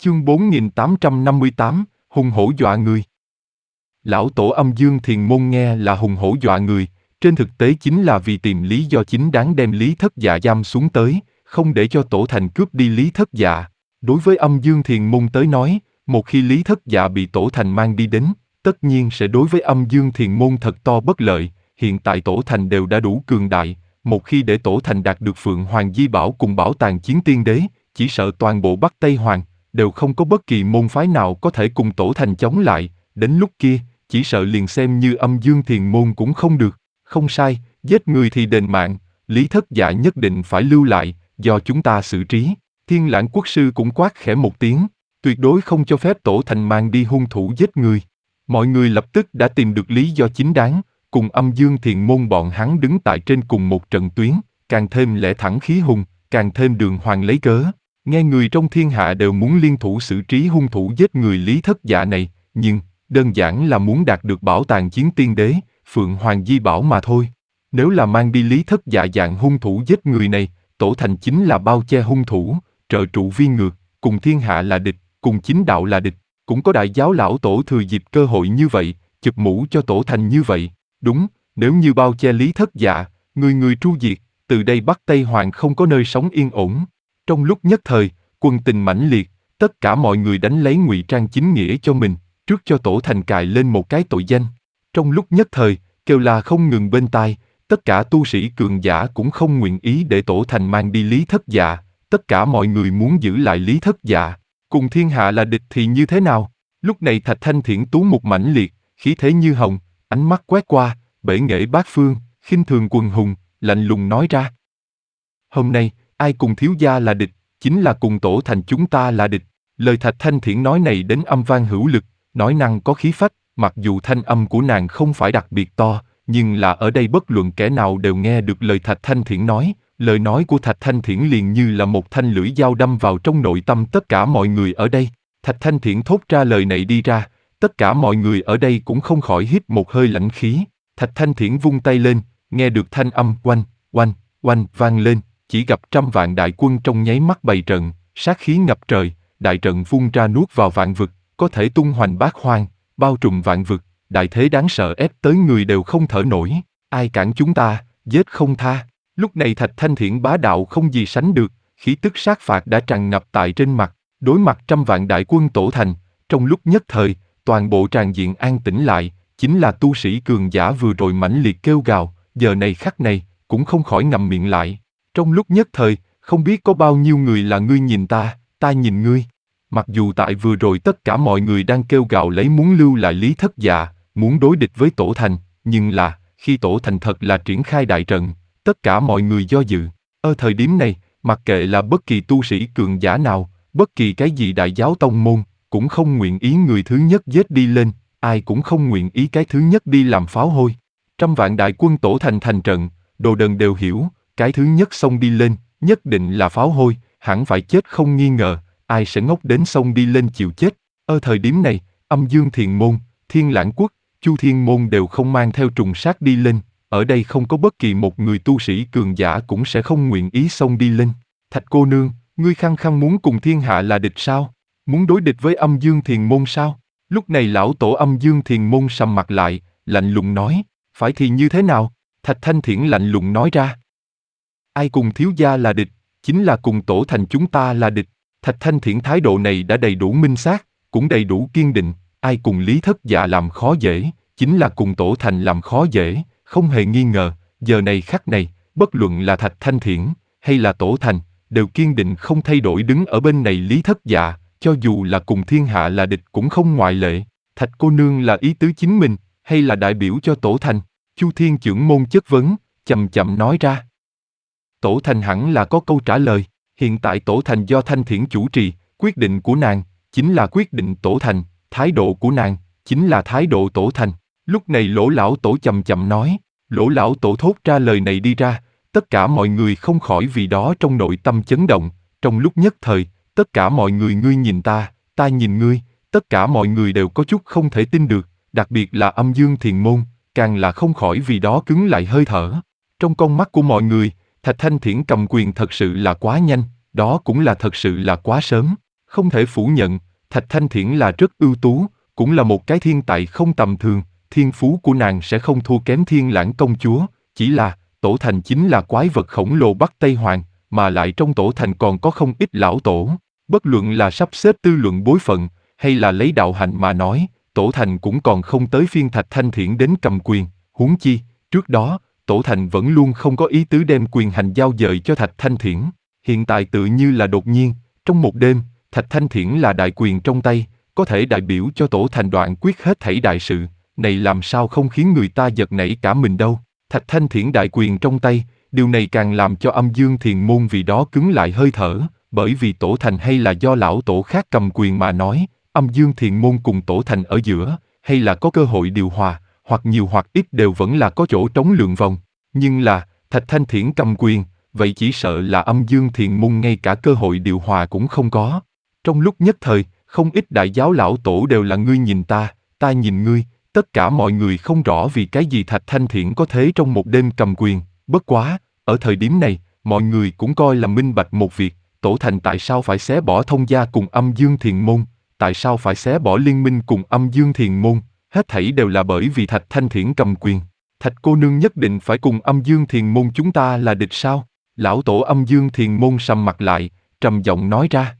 Chương 4858, hùng hổ dọa người. Lão tổ Âm Dương Thiền Môn nghe là hùng hổ dọa người, trên thực tế chính là vì tìm lý do chính đáng đem Lý Thất Dạ giam xuống tới, không để cho Tổ Thành cướp đi Lý Thất Dạ. Đối với Âm Dương Thiền Môn tới nói, một khi Lý Thất Dạ bị Tổ Thành mang đi đến, tất nhiên sẽ đối với Âm Dương Thiền Môn thật to bất lợi. Hiện tại Tổ Thành đều đã đủ cường đại, một khi để Tổ Thành đạt được Phượng Hoàng Di Bảo cùng Bảo Tàng Chiến Tiên Đế, chỉ sợ toàn bộ Bắc Tây Hoàng đều không có bất kỳ môn phái nào có thể cùng Tổ Thành chống lại, đến lúc kia, chỉ sợ liền xem như Âm Dương Thiền Môn cũng không được. Không sai, giết người thì đền mạng, Lý Thất Dạ nhất định phải lưu lại, do chúng ta xử trí. Thiên Lãng Quốc sư cũng quát khẽ một tiếng, tuyệt đối không cho phép Tổ Thành mang đi hung thủ giết người. Mọi người lập tức đã tìm được lý do chính đáng, cùng Âm Dương Thiền Môn bọn hắn đứng tại trên cùng một trận tuyến, càng thêm lẽ thẳng khí hùng, càng thêm đường hoàng lấy cớ. Nghe người trong thiên hạ đều muốn liên thủ xử trí hung thủ giết người Lý Thất Dạ này, nhưng, đơn giản là muốn đạt được Bảo Tàng Chiến Tiên Đế, Phượng Hoàng Di Bảo mà thôi. Nếu là mang đi Lý Thất Dạ dạng hung thủ giết người này, Tổ Thành chính là bao che hung thủ, trợ trụ vi ngược, cùng thiên hạ là địch, cùng chính đạo là địch. Cũng có đại giáo lão tổ thừa dịp cơ hội như vậy, chụp mũ cho Tổ Thành như vậy. Đúng, nếu như bao che Lý Thất Dạ, người người tru diệt, từ đây Bắc Tây Hoàng không có nơi sống yên ổn. Trong lúc nhất thời, quân tình mãnh liệt, tất cả mọi người đánh lấy ngụy trang chính nghĩa cho mình, trước cho Tổ Thành cài lên một cái tội danh. Trong lúc nhất thời, kêu la không ngừng bên tai, tất cả tu sĩ cường giả cũng không nguyện ý để Tổ Thành mang đi Lý Thất Dạ, tất cả mọi người muốn giữ lại Lý Thất Dạ. Cùng thiên hạ là địch thì như thế nào? Lúc này Thạch Thanh Thiển tú một mãnh liệt, khí thế như hồng, ánh mắt quét qua, bể nghệ bát phương, khinh thường quần hùng, lạnh lùng nói ra. Hôm nay, ai cùng thiếu gia là địch, chính là cùng Tổ Thành chúng ta là địch. Lời Thạch Thanh Thiển nói này đến âm vang hữu lực, nói năng có khí phách, mặc dù thanh âm của nàng không phải đặc biệt to, nhưng là ở đây bất luận kẻ nào đều nghe được lời Thạch Thanh Thiển nói. Lời nói của Thạch Thanh Thiển liền như là một thanh lưỡi dao đâm vào trong nội tâm tất cả mọi người ở đây. Thạch Thanh Thiển thốt ra lời này đi ra, tất cả mọi người ở đây cũng không khỏi hít một hơi lãnh khí. Thạch Thanh Thiển vung tay lên, nghe được thanh âm oanh, oanh, oanh vang lên, chỉ gặp trăm vạn đại quân trong nháy mắt bày trận, sát khí ngập trời, đại trận phun ra nuốt vào vạn vực, có thể tung hoành bát hoang, bao trùm vạn vực, đại thế đáng sợ ép tới người đều không thở nổi. Ai cản chúng ta, giết không tha. Lúc này Thạch Thanh Thiển bá đạo không gì sánh được, khí tức sát phạt đã tràn ngập tại trên mặt, đối mặt trăm vạn đại quân Tổ Thành, trong lúc nhất thời, toàn bộ tràng diện an tĩnh lại, chính là tu sĩ cường giả vừa rồi mãnh liệt kêu gào, giờ này khắc này, cũng không khỏi ngậm miệng lại. Trong lúc nhất thời, không biết có bao nhiêu người là ngươi nhìn ta, ta nhìn ngươi. Mặc dù tại vừa rồi tất cả mọi người đang kêu gào lấy muốn lưu lại Lý Thất Dạ, muốn đối địch với Tổ Thành, nhưng là, khi Tổ Thành thật là triển khai đại trận, tất cả mọi người do dự. Ở thời điểm này, mặc kệ là bất kỳ tu sĩ cường giả nào, bất kỳ cái gì đại giáo tông môn, cũng không nguyện ý người thứ nhất giết đi lên, ai cũng không nguyện ý cái thứ nhất đi làm pháo hôi. Trăm vạn đại quân Tổ Thành thành trận, đồ đần đều hiểu, cái thứ nhất xông đi lên, nhất định là pháo hôi, hẳn phải chết không nghi ngờ, ai sẽ ngốc đến xông đi lên chịu chết. Ở thời điểm này, Âm Dương Thiền Môn, Thiên Lãng Quốc, Chu Thiên Môn đều không mang theo trùng sát đi lên, ở đây không có bất kỳ một người tu sĩ cường giả cũng sẽ không nguyện ý xông đi lên. Thạch cô nương, ngươi khăng khăng muốn cùng thiên hạ là địch sao? Muốn đối địch với Âm Dương Thiền Môn sao? Lúc này lão tổ Âm Dương Thiền Môn sầm mặt lại, lạnh lùng nói, phải thì như thế nào? Thạch Thanh Thiển lạnh lùng nói ra. Ai cùng thiếu gia là địch, chính là cùng Tổ Thành chúng ta là địch. Thạch Thanh Thiển thái độ này đã đầy đủ minh xác, cũng đầy đủ kiên định, ai cùng Lý Thất Dạ làm khó dễ, chính là cùng Tổ Thành làm khó dễ, không hề nghi ngờ, giờ này khắc này, bất luận là Thạch Thanh Thiển, hay là Tổ Thành, đều kiên định không thay đổi đứng ở bên này Lý Thất Dạ, cho dù là cùng thiên hạ là địch cũng không ngoại lệ. Thạch cô nương là ý tứ chính mình, hay là đại biểu cho Tổ Thành? Chu Thiên Chưởng Môn chất vấn, chậm chậm nói ra. Tổ Thành hẳn là có câu trả lời, hiện tại Tổ Thành do Thanh Thiển chủ trì, quyết định của nàng, chính là quyết định Tổ Thành, thái độ của nàng, chính là thái độ Tổ Thành. Lúc này Lỗ lão tổ chậm chậm nói, Lỗ lão tổ thốt ra lời này đi ra, tất cả mọi người không khỏi vì đó trong nội tâm chấn động, trong lúc nhất thời, tất cả mọi người ngươi nhìn ta, ta nhìn ngươi, tất cả mọi người đều có chút không thể tin được, đặc biệt là Âm Dương Thiền Môn, càng là không khỏi vì đó cứng lại hơi thở. Trong con mắt của mọi người, Thạch Thanh Thiển cầm quyền thật sự là quá nhanh, đó cũng là thật sự là quá sớm. Không thể phủ nhận, Thạch Thanh Thiển là rất ưu tú, cũng là một cái thiên tài không tầm thường, thiên phú của nàng sẽ không thua kém Thiên Lãng công chúa, chỉ là, tổ thành chính là quái vật khổng lồ Bắc Tây Hoàng, mà lại trong tổ thành còn có không ít lão tổ. Bất luận là sắp xếp tư luận bối phận, hay là lấy đạo hạnh mà nói, tổ thành cũng còn không tới phiên Thạch Thanh Thiển đến cầm quyền, huống chi, trước đó, tổ thành vẫn luôn không có ý tứ đem quyền hành giao dời cho Thạch Thanh Thiển. Hiện tại tự như là đột nhiên, trong một đêm, Thạch Thanh Thiển là đại quyền trong tay, có thể đại biểu cho tổ thành đoạn quyết hết thảy đại sự, này làm sao không khiến người ta giật nảy cả mình đâu. Thạch Thanh Thiển đại quyền trong tay, điều này càng làm cho Âm Dương Thiền Môn vì đó cứng lại hơi thở, bởi vì tổ thành hay là do lão tổ khác cầm quyền mà nói, Âm Dương Thiền Môn cùng tổ thành ở giữa, hay là có cơ hội điều hòa, hoặc nhiều hoặc ít đều vẫn là có chỗ trống lượng vòng. Nhưng là, Thạch Thanh Thiển cầm quyền, vậy chỉ sợ là Âm Dương Thiền Môn ngay cả cơ hội điều hòa cũng không có. Trong lúc nhất thời, không ít đại giáo lão tổ đều là ngươi nhìn ta nhìn ngươi, tất cả mọi người không rõ vì cái gì Thạch Thanh Thiển có thế trong một đêm cầm quyền, bất quá, ở thời điểm này, mọi người cũng coi là minh bạch một việc, tổ thành tại sao phải xé bỏ thông gia cùng Âm Dương Thiền Môn, tại sao phải xé bỏ liên minh cùng Âm Dương Thiền Môn, hết thảy đều là bởi vì Thạch Thanh Thiển cầm quyền. Thạch cô nương nhất định phải cùng Âm Dương Thiền Môn chúng ta là địch sao? Lão tổ Âm Dương Thiền Môn sầm mặt lại, trầm giọng nói ra.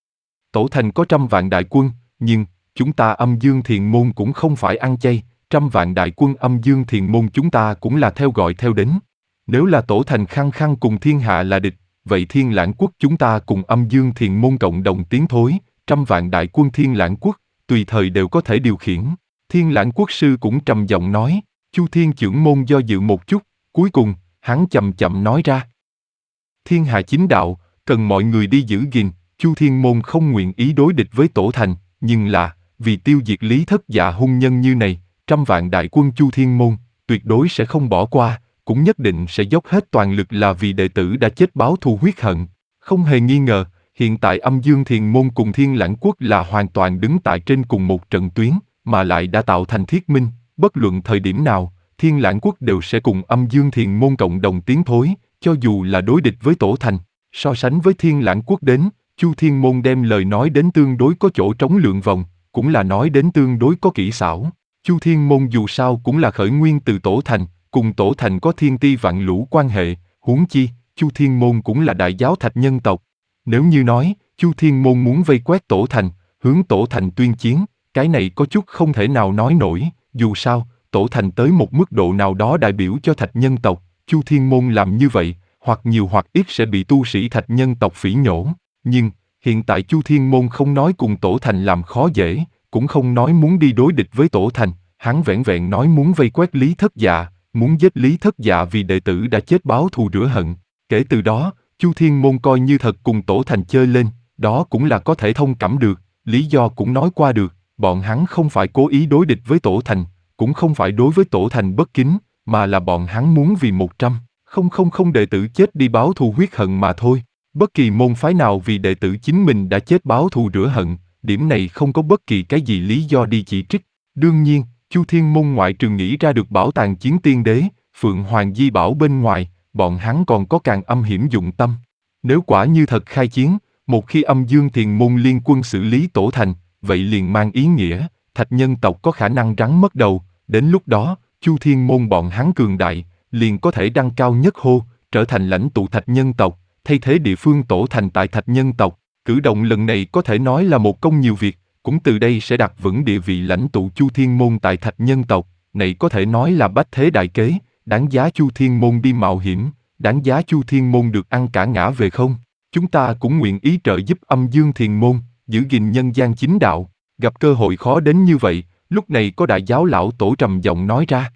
Tổ thành có 100 vạn đại quân, nhưng, chúng ta Âm Dương Thiền Môn cũng không phải ăn chay, 100 vạn đại quân Âm Dương Thiền Môn chúng ta cũng là theo gọi theo đến. Nếu là tổ thành khăng khăng cùng thiên hạ là địch, vậy Thiên Lãng quốc chúng ta cùng Âm Dương Thiền Môn cộng đồng tiến thối, 100 vạn đại quân Thiên Lãng quốc, tùy thời đều có thể điều khiển. Thiên Lãng quốc sư cũng trầm giọng nói, Chu Thiên Chưởng môn do dự một chút, cuối cùng, hắn chậm chậm nói ra. Thiên hạ chính đạo, cần mọi người đi giữ gìn, Chu Thiên môn không nguyện ý đối địch với tổ thành, nhưng là, vì tiêu diệt Lý Thất Dạ hung nhân như này, 100 vạn đại quân Chu Thiên môn, tuyệt đối sẽ không bỏ qua, cũng nhất định sẽ dốc hết toàn lực là vì đệ tử đã chết báo thù huyết hận. Không hề nghi ngờ, hiện tại Âm Dương Thiền môn cùng Thiên Lãng quốc là hoàn toàn đứng tại trên cùng một trận tuyến, mà lại đã tạo thành thiết minh, bất luận thời điểm nào, Thiên Lãng quốc đều sẽ cùng Âm Dương Thiền môn cộng đồng tiến thối, cho dù là đối địch với tổ thành. So sánh với Thiên Lãng quốc đến, Chu Thiên môn đem lời nói đến tương đối có chỗ trống lượng vòng, cũng là nói đến tương đối có kỹ xảo. Chu Thiên môn dù sao cũng là khởi nguyên từ tổ thành, cùng tổ thành có thiên ti vạn lũ quan hệ, huống chi, Chu Thiên môn cũng là đại giáo thạch nhân tộc. Nếu như nói, Chu Thiên môn muốn vây quét tổ thành, hướng tổ thành tuyên chiến, cái này có chút không thể nào nói nổi, dù sao, tổ thành tới một mức độ nào đó đại biểu cho thạch nhân tộc, Chu Thiên môn làm như vậy, hoặc nhiều hoặc ít sẽ bị tu sĩ thạch nhân tộc phỉ nhổ. Nhưng, hiện tại Chu Thiên môn không nói cùng tổ thành làm khó dễ, cũng không nói muốn đi đối địch với tổ thành, hắn vẻn vẹn nói muốn vây quét Lý Thất Dạ, muốn giết Lý Thất Dạ vì đệ tử đã chết báo thù rửa hận. Kể từ đó, Chu Thiên môn coi như thật cùng tổ thành chơi lên, đó cũng là có thể thông cảm được, lý do cũng nói qua được, bọn hắn không phải cố ý đối địch với tổ thành, cũng không phải đối với tổ thành bất kính, mà là bọn hắn muốn vì 100,000 đệ tử chết đi báo thù huyết hận mà thôi. Bất kỳ môn phái nào vì đệ tử chính mình đã chết báo thù rửa hận, điểm này không có bất kỳ cái gì lý do đi chỉ trích. Đương nhiên, Chu Thiên môn ngoại trừ nghĩ ra được bảo tàng chiến tiên đế, Phượng Hoàng Di Bảo bên ngoài, bọn hắn còn có càng âm hiểm dụng tâm. Nếu quả như thật khai chiến, một khi Âm Dương Thiền môn liên quân xử lý tổ thành, vậy liền mang ý nghĩa, thạch nhân tộc có khả năng rắn mất đầu, đến lúc đó, Chu Thiên môn bọn hắn cường đại, liền có thể đăng cao nhất hô, trở thành lãnh tụ thạch nhân tộc, thay thế địa phương tổ thành tại thạch nhân tộc. Cử động lần này có thể nói là một công nhiều việc, cũng từ đây sẽ đặt vững địa vị lãnh tụ Chu Thiên môn tại thạch nhân tộc, này có thể nói là bách thế đại kế, đáng giá Chu Thiên môn đi mạo hiểm, đáng giá Chu Thiên môn được ăn cả ngã về không. Chúng ta cũng nguyện ý trợ giúp Âm Dương Thiền môn, giữ gìn nhân gian chính đạo, gặp cơ hội khó đến như vậy, lúc này có đại giáo lão tổ trầm giọng nói ra.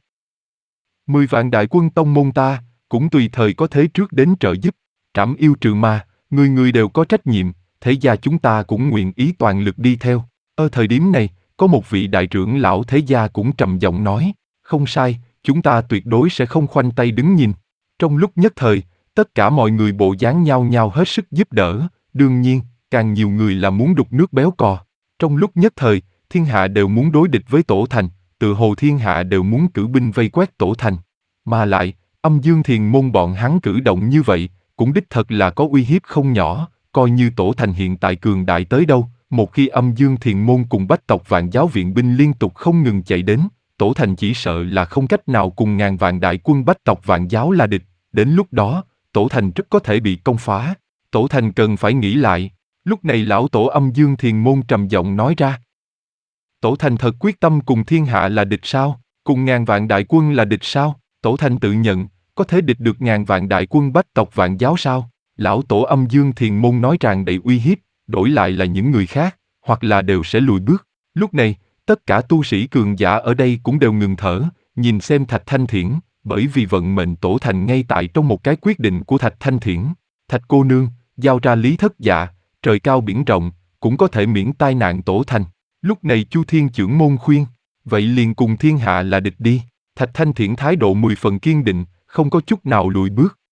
10 vạn đại quân tông môn ta, cũng tùy thời có thế trước đến trợ giúp, trảm yêu trừ ma, người người đều có trách nhiệm, thế gia chúng ta cũng nguyện ý toàn lực đi theo. Ở thời điểm này, có một vị đại trưởng lão thế gia cũng trầm giọng nói, không sai, chúng ta tuyệt đối sẽ không khoanh tay đứng nhìn. Trong lúc nhất thời, tất cả mọi người bộ dáng nhao nhao hết sức giúp đỡ, đương nhiên, càng nhiều người là muốn đục nước béo cò. Trong lúc nhất thời, thiên hạ đều muốn đối địch với tổ thành, tự hồ thiên hạ đều muốn cử binh vây quét tổ thành. Mà lại, Âm Dương Thiền môn bọn hắn cử động như vậy, cũng đích thật là có uy hiếp không nhỏ, coi như Tổ Thành hiện tại cường đại tới đâu, một khi Âm Dương Thiền Môn cùng Bách Tộc Vạn Giáo viện binh liên tục không ngừng chạy đến, Tổ Thành chỉ sợ là không cách nào cùng ngàn vạn đại quân Bách Tộc Vạn Giáo là địch, đến lúc đó, Tổ Thành rất có thể bị công phá. Tổ Thành cần phải nghĩ lại. Lúc này lão tổ Âm Dương Thiền Môn trầm giọng nói ra. Tổ Thành thật quyết tâm cùng thiên hạ là địch sao? Cùng ngàn vạn đại quân là địch sao? Tổ Thành tự nhận, có thể địch được ngàn vạn đại quân Bách Tộc Vạn Giáo sao? Lão tổ Âm Dương Thiền Môn nói tràn đầy uy hiếp, đổi lại là những người khác, hoặc là đều sẽ lùi bước. Lúc này, tất cả tu sĩ cường giả ở đây cũng đều ngừng thở, nhìn xem Thạch Thanh Thiển, bởi vì vận mệnh Tổ Thành ngay tại trong một cái quyết định của Thạch Thanh Thiển. Thạch cô nương, giao ra Lý Thất Dạ, trời cao biển rộng, cũng có thể miễn tai nạn Tổ Thành. Lúc này Chu Thiên Chưởng Môn khuyên, vậy liền cùng thiên hạ là địch đi. Thạch Thanh Thiển thái độ 10 phần kiên định, không có chút nào lùi bước.